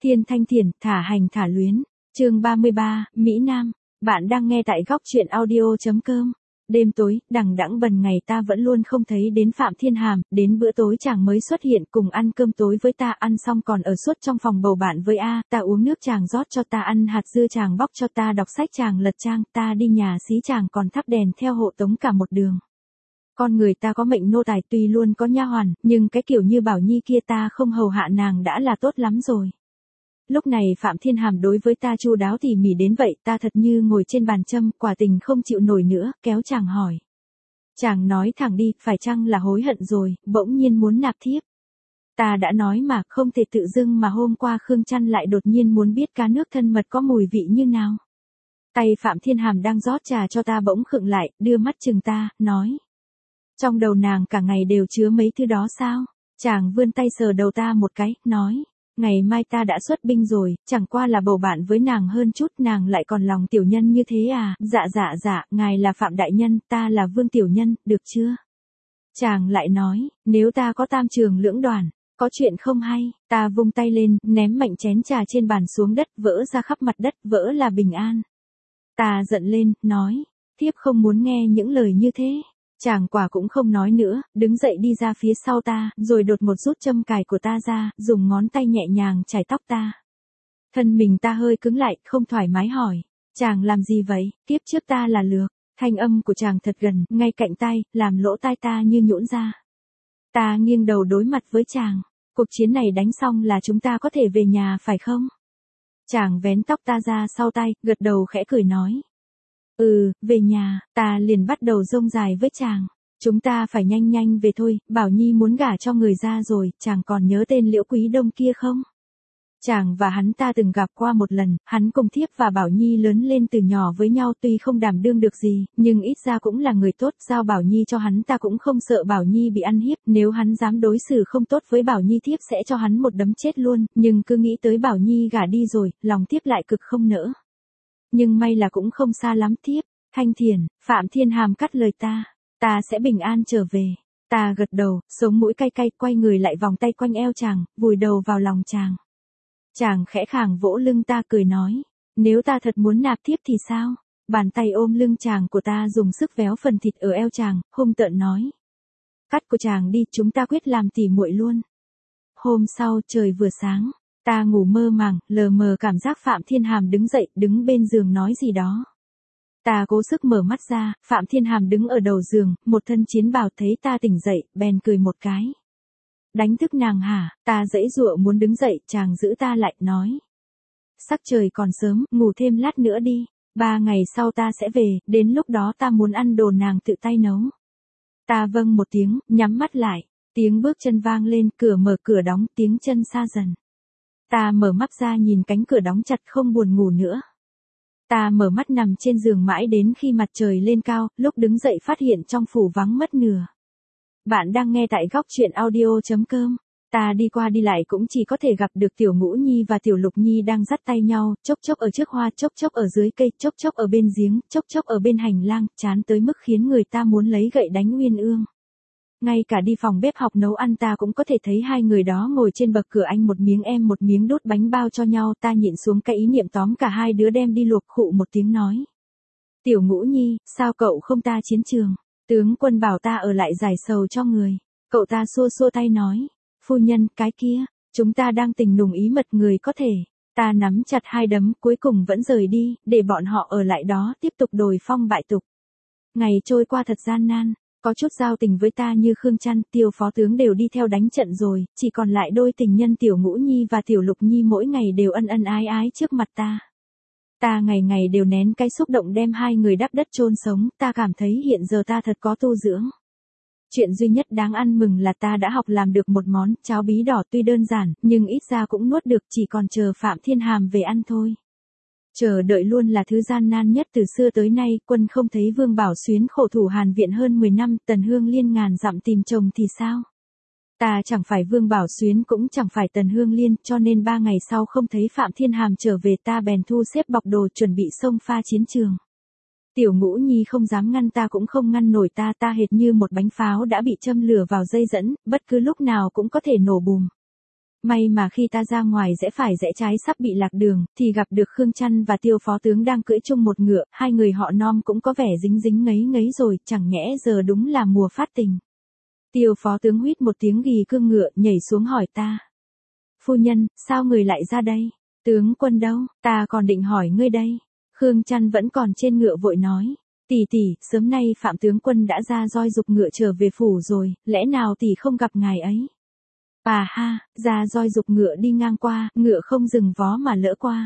Thiên Thanh Thiền, thả hành thả luyến. Chương 33, Mỹ Nam. Bạn đang nghe tại góc truyện audio.com. Đêm tối, đằng đẵng bần ngày ta vẫn luôn không thấy đến Phạm Thiên Hàm, đến bữa tối chàng mới xuất hiện cùng ăn cơm tối với ta, ăn xong còn ở suốt trong phòng bầu bạn với A, ta uống nước chàng rót cho ta, ăn hạt dưa chàng bóc cho ta, đọc sách chàng lật trang, ta đi nhà xí chàng còn thắp đèn theo hộ tống cả một đường. Con người ta có mệnh nô tài, tuy luôn có nha hoàn, nhưng cái kiểu như Bảo Nhi kia ta không hầu hạ nàng đã là tốt lắm rồi. Lúc này Phạm Thiên Hàm đối với ta chu đáo tỉ mỉ đến vậy, ta thật như ngồi trên bàn châm, quả tình không chịu nổi nữa, kéo chàng hỏi. Chàng nói thẳng đi, phải chăng là hối hận rồi, bỗng nhiên muốn nạp thiếp. Ta đã nói mà, không thể tự dưng mà hôm qua Khương Trăn lại đột nhiên muốn biết cá nước thân mật có mùi vị như nào. Tay Phạm Thiên Hàm đang rót trà cho ta bỗng khựng lại, đưa mắt chừng ta, nói. Trong đầu nàng cả ngày đều chứa mấy thứ đó sao? Chàng vươn tay sờ đầu ta một cái, nói. Ngày mai ta đã xuất binh rồi, chẳng qua là bầu bạn với nàng hơn chút, nàng lại còn lòng tiểu nhân như thế à? Dạ, ngài là Phạm Đại Nhân, ta là Vương Tiểu Nhân, được chưa? Chàng lại nói, nếu ta có tam trường lưỡng đoàn, có chuyện không hay, ta vung tay lên, ném mạnh chén trà trên bàn xuống đất, vỡ ra khắp mặt đất, vỡ là bình an. Ta giận lên, nói, thiếp không muốn nghe những lời như thế. Chàng quả cũng không nói nữa, đứng dậy đi ra phía sau ta, rồi đột một rút châm cài của ta ra, dùng ngón tay nhẹ nhàng chải tóc ta. Thân mình ta hơi cứng lại, không thoải mái hỏi. Chàng làm gì vậy? Kiếp trước ta là Lược. Thanh âm của chàng thật gần, ngay cạnh tai, làm lỗ tai ta như nhũn ra. Ta nghiêng đầu đối mặt với chàng. Cuộc chiến này đánh xong là chúng ta có thể về nhà phải không? Chàng vén tóc ta ra sau tay, gật đầu khẽ cười nói. Về nhà, ta liền bắt đầu rông dài với chàng. Chúng ta phải nhanh về thôi, Bảo Nhi muốn gả cho người ra rồi, chàng còn nhớ tên Liễu Quý Đông kia không? Chàng và hắn ta từng gặp qua một lần, hắn cùng thiếp và Bảo Nhi lớn lên từ nhỏ với nhau, tuy không đảm đương được gì, nhưng ít ra cũng là người tốt, giao Bảo Nhi cho hắn ta cũng không sợ Bảo Nhi bị ăn hiếp, nếu hắn dám đối xử không tốt với Bảo Nhi thiếp sẽ cho hắn một đấm chết luôn, nhưng cứ nghĩ tới Bảo Nhi gả đi rồi, lòng thiếp lại cực không nỡ. Nhưng may là cũng không xa lắm thiếp. Thanh Thiền, Phạm Thiên Hàm cắt lời ta sẽ bình an trở về. Ta gật đầu, sống mũi cay cay, quay người lại vòng tay quanh eo chàng, vùi đầu vào lòng chàng. Chàng khẽ khàng vỗ lưng ta cười nói, nếu ta thật muốn nạp thiếp thì sao? Bàn tay ôm lưng chàng của ta dùng sức véo phần thịt ở eo chàng, hung tợn nói. Cắt của chàng đi, chúng ta quyết làm tỉ muội luôn. Hôm sau, trời vừa sáng, ta ngủ mơ màng, lờ mờ cảm giác Phạm Thiên Hàm đứng dậy, đứng bên giường nói gì đó. Ta cố sức mở mắt ra, Phạm Thiên Hàm đứng ở đầu giường, một thân chiến bào, thấy ta tỉnh dậy, bèn cười một cái. Đánh thức nàng hả? Ta giãy giụa muốn đứng dậy, chàng giữ ta lại, nói. Sắc trời còn sớm, ngủ thêm lát nữa đi, 3 ngày sau ta sẽ về, đến lúc đó ta muốn ăn đồ nàng tự tay nấu. Ta vâng một tiếng, nhắm mắt lại, tiếng bước chân vang lên, cửa mở cửa đóng, tiếng chân xa dần. Ta mở mắt ra nhìn cánh cửa đóng chặt, không buồn ngủ nữa. Ta mở mắt nằm trên giường mãi đến khi mặt trời lên cao, lúc đứng dậy phát hiện trong phủ vắng mất nửa. Bạn đang nghe tại góc truyện audio.com. Ta đi qua đi lại cũng chỉ có thể gặp được Tiểu Ngũ Nhi và Tiểu Lục Nhi đang dắt tay nhau, chốc chốc ở trước hoa, chốc chốc ở dưới cây, chốc chốc ở bên giếng, chốc chốc ở bên hành lang, chán tới mức khiến người ta muốn lấy gậy đánh Uyên Ương. Ngay cả đi phòng bếp học nấu ăn ta cũng có thể thấy hai người đó ngồi trên bậc cửa, anh một miếng em một miếng đút bánh bao cho nhau, ta nhịn xuống cái ý niệm tóm cả hai đứa đem đi luộc, khụ một tiếng nói. Tiểu Ngũ Nhi, sao cậu không ta chiến trường? Tướng quân bảo ta ở lại giải sầu cho người. Cậu ta xua xua tay nói. Phu nhân, cái kia, chúng ta đang tình nùng ý mật, người có thể. Ta nắm chặt hai đấm, cuối cùng vẫn rời đi, để bọn họ ở lại đó tiếp tục đồi phong bại tục. Ngày trôi qua thật gian nan. Có chút giao tình với ta như Khương Trăn, Tiêu phó tướng đều đi theo đánh trận rồi, chỉ còn lại đôi tình nhân Tiểu Ngũ Nhi và Tiểu Lục Nhi mỗi ngày đều ân ân ái ái trước mặt ta. Ta ngày ngày đều nén cái xúc động đem hai người đắp đất chôn sống, ta cảm thấy hiện giờ ta thật có tu dưỡng. Chuyện duy nhất đáng ăn mừng là ta đã học làm được một món cháo bí đỏ, tuy đơn giản, nhưng ít ra cũng nuốt được, chỉ còn chờ Phạm Thiên Hàm về ăn thôi. Chờ đợi luôn là thứ gian nan nhất từ xưa tới nay, quân không thấy Vương Bảo Xuyến khổ thủ Hàn Viện hơn 10 năm, Tần Hương Liên ngàn dặm tìm chồng thì sao? Ta chẳng phải Vương Bảo Xuyến cũng chẳng phải Tần Hương Liên, cho nên 3 ngày sau không thấy Phạm Thiên Hàm trở về, ta bèn thu xếp bọc đồ chuẩn bị xông pha chiến trường. Tiểu Ngũ Nhi không dám ngăn ta cũng không ngăn nổi ta, ta hệt như một bánh pháo đã bị châm lửa vào dây dẫn, bất cứ lúc nào cũng có thể nổ bùm. May mà khi ta ra ngoài rẽ phải rẽ trái sắp bị lạc đường, thì gặp được Khương Chăn và Tiêu phó tướng đang cưỡi chung một ngựa, hai người họ Nom cũng có vẻ dính dính ngấy ngấy rồi, chẳng nhẽ giờ đúng là mùa phát tình. Tiêu phó tướng huýt một tiếng gì cương ngựa nhảy xuống hỏi ta. Phu nhân, sao người lại ra đây? Tướng quân đâu? Ta còn định hỏi ngươi đây. Khương Chăn vẫn còn trên ngựa vội nói. Tỷ, sớm nay Phạm tướng quân đã ra roi dục ngựa trở về phủ rồi, lẽ nào tỷ không gặp ngài ấy? À ha, ra roi dục ngựa đi ngang qua, ngựa không dừng vó mà lỡ qua.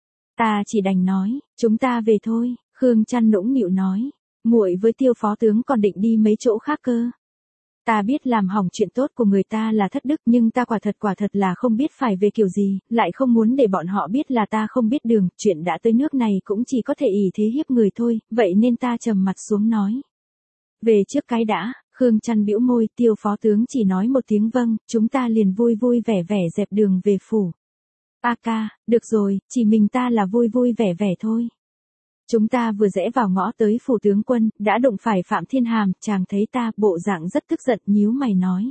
Ta chỉ đành nói, chúng ta về thôi. Khương Chăn nũng nịu nói. Muội với Tiêu phó tướng còn định đi mấy chỗ khác cơ. Ta biết làm hỏng chuyện tốt của người ta là thất đức, nhưng ta quả thật là không biết phải về kiểu gì, lại không muốn để bọn họ biết là ta không biết đường, chuyện đã tới nước này cũng chỉ có thể ỷ thế hiếp người thôi, vậy nên ta trầm mặt xuống nói. Về trước cái đã. Khương Chăn bĩu môi, Tiêu phó tướng chỉ nói một tiếng vâng, chúng ta liền vui vui vẻ vẻ dẹp đường về phủ. A ca, được rồi, chỉ mình ta là vui vui vẻ vẻ thôi. Chúng ta vừa rẽ vào ngõ tới phủ tướng quân, đã đụng phải Phạm Thiên Hàm, chàng thấy ta, bộ dạng rất tức giận, nhíu mày nói.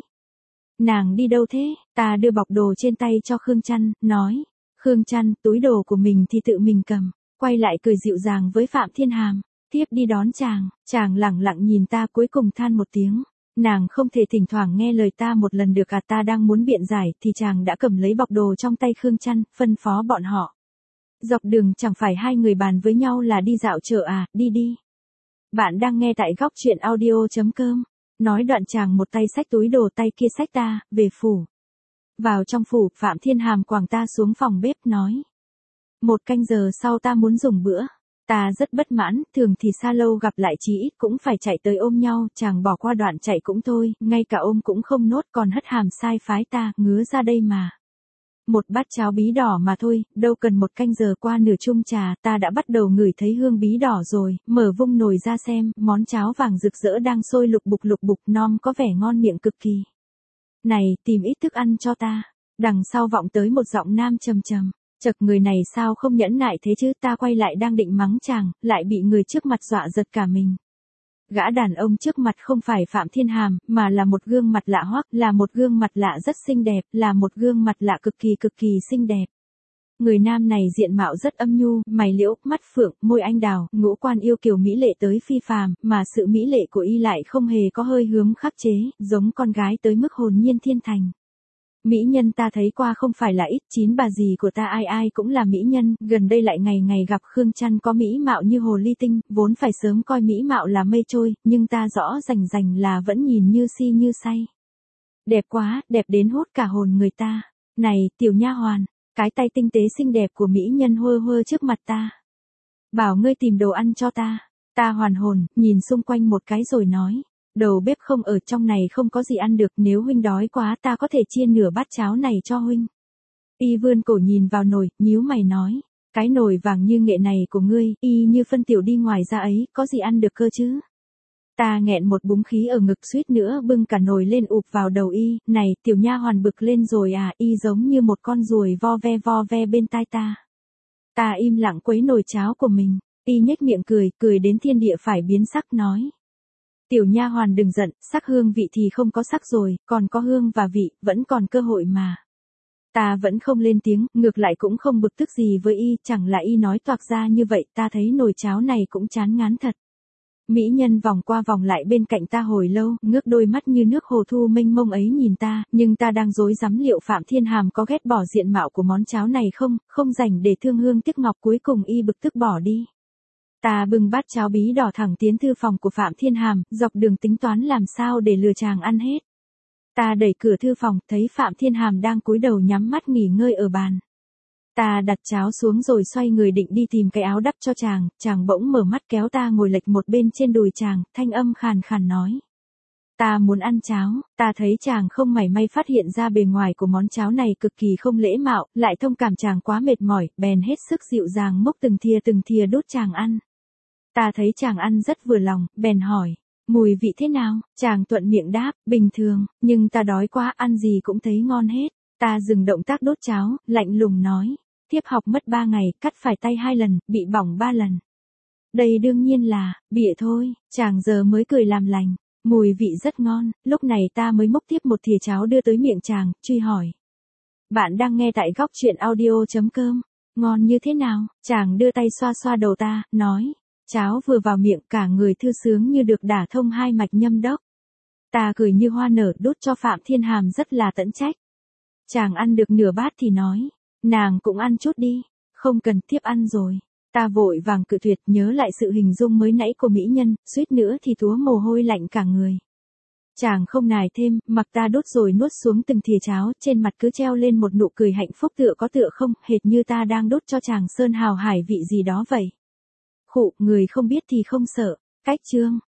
Nàng đi đâu thế? Ta đưa bọc đồ trên tay cho Khương Chăn, nói. Khương Chăn, túi đồ của mình thì tự mình cầm, quay lại cười dịu dàng với Phạm Thiên Hàm. Tiếp đi đón chàng lẳng lặng nhìn ta cuối cùng than một tiếng. Nàng không thể thỉnh thoảng nghe lời ta một lần được à? Ta đang muốn biện giải thì chàng đã cầm lấy bọc đồ trong tay Khương Chăn, phân phó bọn họ. Dọc đường chẳng phải hai người bàn với nhau là đi dạo chợ à, đi. Bạn đang nghe tại góc truyện audio.com. Nói đoạn chàng một tay xách túi đồ, tay kia xách ta, về phủ. Vào trong phủ, Phạm Thiên Hàm quàng ta xuống phòng bếp nói. 1 canh giờ sau ta muốn dùng bữa. Ta rất bất mãn, thường thì xa lâu gặp lại chí ít cũng phải chạy tới ôm nhau, chàng bỏ qua đoạn chạy cũng thôi, ngay cả ôm cũng không nốt, còn hất hàm sai phái ta, ngứa ra đây mà. Một bát cháo bí đỏ mà thôi, đâu cần 1 canh giờ qua nửa chung trà, ta đã bắt đầu ngửi thấy hương bí đỏ rồi, mở vung nồi ra xem, món cháo vàng rực rỡ đang sôi lục bục, Nom có vẻ ngon miệng cực kỳ. Này, tìm ít thức ăn cho ta. Đằng sau vọng tới một giọng nam trầm trầm. Chật, người này sao không nhẫn nại thế chứ? Ta quay lại đang định mắng chàng, lại bị người trước mặt dọa giật cả mình. Gã đàn ông trước mặt không phải Phạm Thiên Hàm, mà là một gương mặt lạ hoắc, là một gương mặt lạ rất xinh đẹp, là một gương mặt lạ cực kỳ xinh đẹp. Người nam này diện mạo rất âm nhu, mày liễu, mắt phượng, môi anh đào, ngũ quan yêu kiều mỹ lệ tới phi phàm, mà sự mỹ lệ của y lại không hề có hơi hướng khắc chế, giống con gái tới mức hồn nhiên thiên thành. Mỹ nhân ta thấy qua không phải là ít, 9 bà dì của ta ai cũng là mỹ nhân, gần đây lại ngày gặp Khương Chăn có mỹ mạo như hồ ly tinh, vốn phải sớm coi mỹ mạo là mây trôi, nhưng ta rõ rành là vẫn nhìn như si như say. Đẹp quá, đẹp đến hút cả hồn người ta. Này, tiểu nha hoàn, cái tay tinh tế xinh đẹp của mỹ nhân hơ trước mặt ta. Bảo ngươi tìm đồ ăn cho ta. Ta hoàn hồn, nhìn xung quanh một cái rồi nói. Đầu bếp không ở trong này không có gì ăn được, nếu huynh đói quá ta có thể chia nửa bát cháo này cho huynh. Y vươn cổ nhìn vào nồi, nhíu mày nói. Cái nồi vàng như nghệ này của ngươi, y như phân tiểu đi ngoài ra ấy, có gì ăn được cơ chứ? Ta nghẹn một búng khí ở ngực suýt nữa bưng cả nồi lên ụp vào đầu y. Này, tiểu nha hoàn bực lên rồi à? Y giống như một con ruồi vo ve bên tai ta. Ta im lặng quấy nồi cháo của mình. Y nhếch miệng cười đến thiên địa phải biến sắc nói. Tiểu nha hoàn đừng giận, sắc hương vị thì không có sắc rồi, còn có hương và vị, vẫn còn cơ hội mà. Ta vẫn không lên tiếng, ngược lại cũng không bực tức gì với y, chẳng là y nói toạc ra như vậy, ta thấy nồi cháo này cũng chán ngán thật. Mỹ nhân vòng qua vòng lại bên cạnh ta hồi lâu, ngước đôi mắt như nước hồ thu mênh mông ấy nhìn ta, nhưng ta đang rối rắm liệu Phạm Thiên Hàm có ghét bỏ diện mạo của món cháo này không dành để thương hương tiếc ngọc, cuối cùng y bực tức bỏ đi. Ta bưng bát cháo bí đỏ thẳng tiến thư phòng của Phạm Thiên Hàm, dọc đường tính toán làm sao để lừa chàng ăn hết. Ta đẩy cửa thư phòng, thấy Phạm Thiên Hàm đang cúi đầu nhắm mắt nghỉ ngơi ở bàn. Ta đặt cháo xuống rồi xoay người định đi tìm cái áo đắp cho chàng bỗng mở mắt kéo ta ngồi lệch một bên trên đùi chàng, thanh âm khàn khàn nói. Ta muốn ăn cháo, ta thấy chàng không mảy may phát hiện ra bề ngoài của món cháo này cực kỳ không lễ mạo, lại thông cảm chàng quá mệt mỏi, bèn hết sức dịu dàng múc từng thìa đút chàng ăn. Ta thấy chàng ăn rất vừa lòng, bèn hỏi, mùi vị thế nào? Chàng thuận miệng đáp, bình thường, nhưng ta đói quá, ăn gì cũng thấy ngon hết. Ta dừng động tác đốt cháo, lạnh lùng nói, tiếp học mất 3 ngày, cắt phải tay 2 lần, bị bỏng 3 lần. Đây đương nhiên là, bịa thôi, chàng giờ mới cười làm lành, mùi vị rất ngon, lúc này ta mới múc tiếp một thìa cháo đưa tới miệng chàng, truy hỏi. Bạn đang nghe tại góc chuyện audio.com. Ngon như thế nào? Chàng đưa tay xoa xoa đầu ta, nói. Cháo vừa vào miệng cả người thư sướng như được đả thông hai mạch nhâm đốc. Ta cười như hoa nở đút cho Phạm Thiên Hàm rất là tận trách. Chàng ăn được nửa bát thì nói. Nàng cũng ăn chút đi. Không cần tiếp ăn rồi. Ta vội vàng cự tuyệt nhớ lại sự hình dung mới nãy của mỹ nhân, suýt nữa thì túa mồ hôi lạnh cả người. Chàng không nài thêm, mặc ta đút rồi nuốt xuống từng thìa cháo, trên mặt cứ treo lên một nụ cười hạnh phúc tựa có tựa không, hệt như ta đang đút cho chàng sơn hào hải vị gì đó vậy. Khụ, người không biết thì không sợ. Cách chương